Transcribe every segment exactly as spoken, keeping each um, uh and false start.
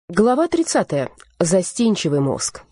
Глава тридцатая. Застенчивый мозг.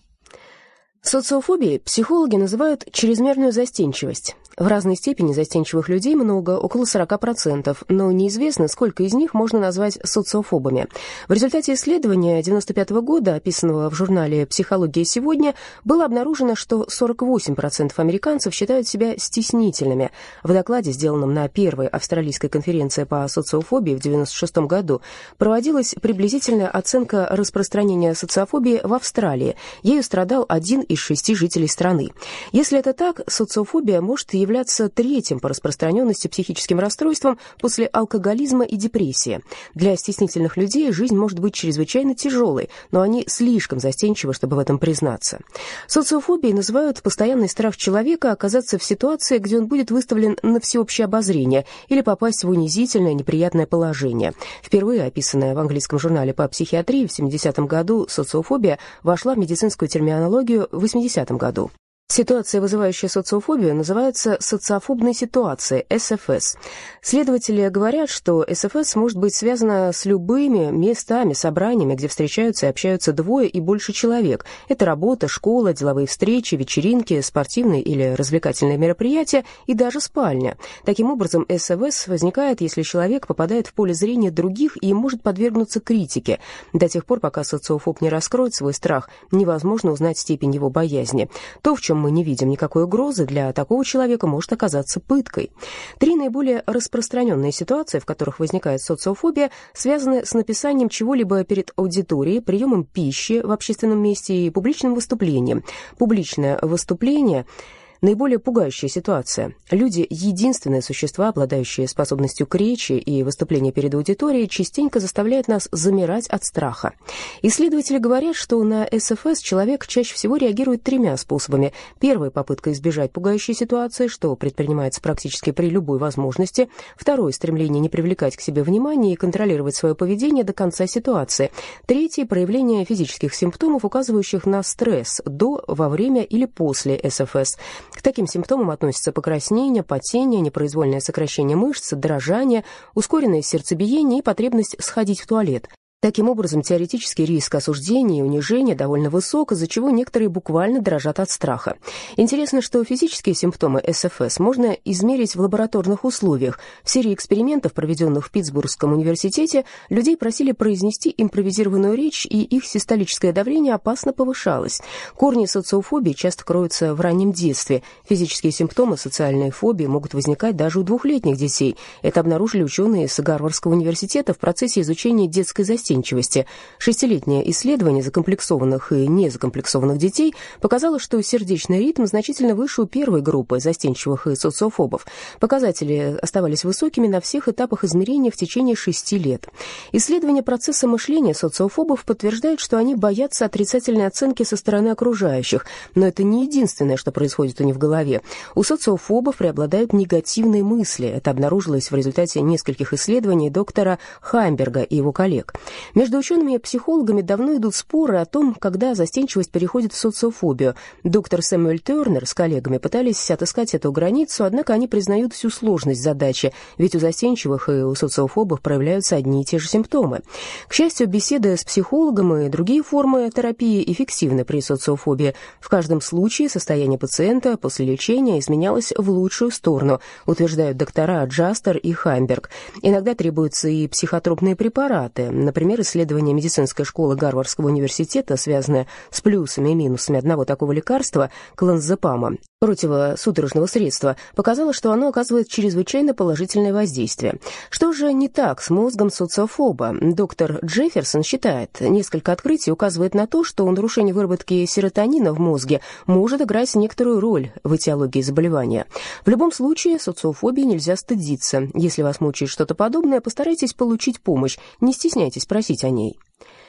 Социофобией психологи называют чрезмерную застенчивость. В разной степени застенчивых людей много, около сорок процентов, но неизвестно, сколько из них можно назвать социофобами. В результате исследования девяносто пятого года, описанного в журнале «Психология сегодня», было обнаружено, что сорок восемь процентов американцев считают себя стеснительными. В докладе, сделанном на первой австралийской конференции по социофобии в девяносто шестом году, проводилась приблизительная оценка распространения социофобии в Австралии. Ею страдал один из шести жителей страны. Если это так, социофобия может являться третьим по распространенности психическим расстройством после алкоголизма и депрессии. Для стеснительных людей жизнь может быть чрезвычайно тяжелой, но они слишком застенчивы, чтобы в этом признаться. Социофобией называют постоянный страх человека оказаться в ситуации, где он будет выставлен на всеобщее обозрение или попасть в унизительное, неприятное положение. Впервые описанная в английском журнале по психиатрии в семидесятом году социофобия вошла в медицинскую терминологию в восьмидесятом году. Ситуация, вызывающая социофобию, называется социофобной ситуацией, эс эф эс. Следователи говорят, что эс эф эс может быть связана с любыми местами, собраниями, где встречаются и общаются двое и больше человек. Это работа, школа, деловые встречи, вечеринки, спортивные или развлекательные мероприятия и даже спальня. Таким образом, эс эф эс возникает, если человек попадает в поле зрения других и может подвергнуться критике. До тех пор, пока социофоб не раскроет свой страх, невозможно узнать степень его боязни. То, в чем мы не видим никакой угрозы, для такого человека может оказаться пыткой. Три наиболее распространенные ситуации, в которых возникает социофобия, связаны с написанием чего-либо перед аудиторией, приемом пищи в общественном месте и публичным выступлением. Публичное выступление — наиболее пугающая ситуация. Люди — единственные существа, обладающие способностью к речи, и выступление перед аудиторией частенько заставляет нас замирать от страха. Исследователи говорят, что на эс эф эс человек чаще всего реагирует тремя способами. Первый — попытка избежать пугающей ситуации, что предпринимается практически при любой возможности. Второй — стремление не привлекать к себе внимания и контролировать свое поведение до конца ситуации. Третий — проявление физических симптомов, указывающих на стресс до, во время или после эс эф эс. К таким симптомам относятся покраснение, потение, непроизвольное сокращение мышц, дрожание, ускоренное сердцебиение и потребность сходить в туалет. Таким образом, теоретический риск осуждения и унижения довольно высок, из-за чего некоторые буквально дрожат от страха. Интересно, что физические симптомы эс эф эс можно измерить в лабораторных условиях. В серии экспериментов, проведенных в Питтсбургском университете, людей просили произнести импровизированную речь, и их систолическое давление опасно повышалось. Корни социофобии часто кроются в раннем детстве. Физические симптомы социальной фобии могут возникать даже у двухлетних детей. Это обнаружили ученые из Гарвардского университета в процессе изучения детской застенчивости. Шестилетнее исследование закомплексованных и незакомплексованных детей показало, что сердечный ритм значительно выше у первой группы застенчивых и социофобов. Показатели оставались высокими на всех этапах измерения в течение шести лет. Исследование процесса мышления социофобов подтверждает, что они боятся отрицательной оценки со стороны окружающих, но это не единственное, что происходит у них в голове. У социофобов преобладают негативные мысли. Это обнаружилось в результате нескольких исследований доктора Хамберга и его коллег. Между учеными и психологами давно идут споры о том, когда застенчивость переходит в социофобию. Доктор Сэмюэль Тернер с коллегами пытались отыскать эту границу, однако они признают всю сложность задачи, ведь у застенчивых и у социофобов проявляются одни и те же симптомы. К счастью, беседы с психологом и другие формы терапии эффективны при социофобии. В каждом случае состояние пациента после лечения изменялось в лучшую сторону, утверждают доктора Джастер и Хамберг. Иногда требуются и психотропные препараты. Например, исследование медицинской школы Гарвардского университета, связанное с плюсами и минусами одного такого лекарства, клоназепама, противосудорожного средства, показало, что оно оказывает чрезвычайно положительное воздействие. Что же не так с мозгом социофоба? Доктор Джефферсон считает, несколько открытий указывает на то, что нарушение выработки серотонина в мозге может играть некоторую роль в этиологии заболевания. В любом случае, социофобии нельзя стыдиться. Если вас мучает что-то подобное, постарайтесь получить помощь, не стесняйтесь просить о ней.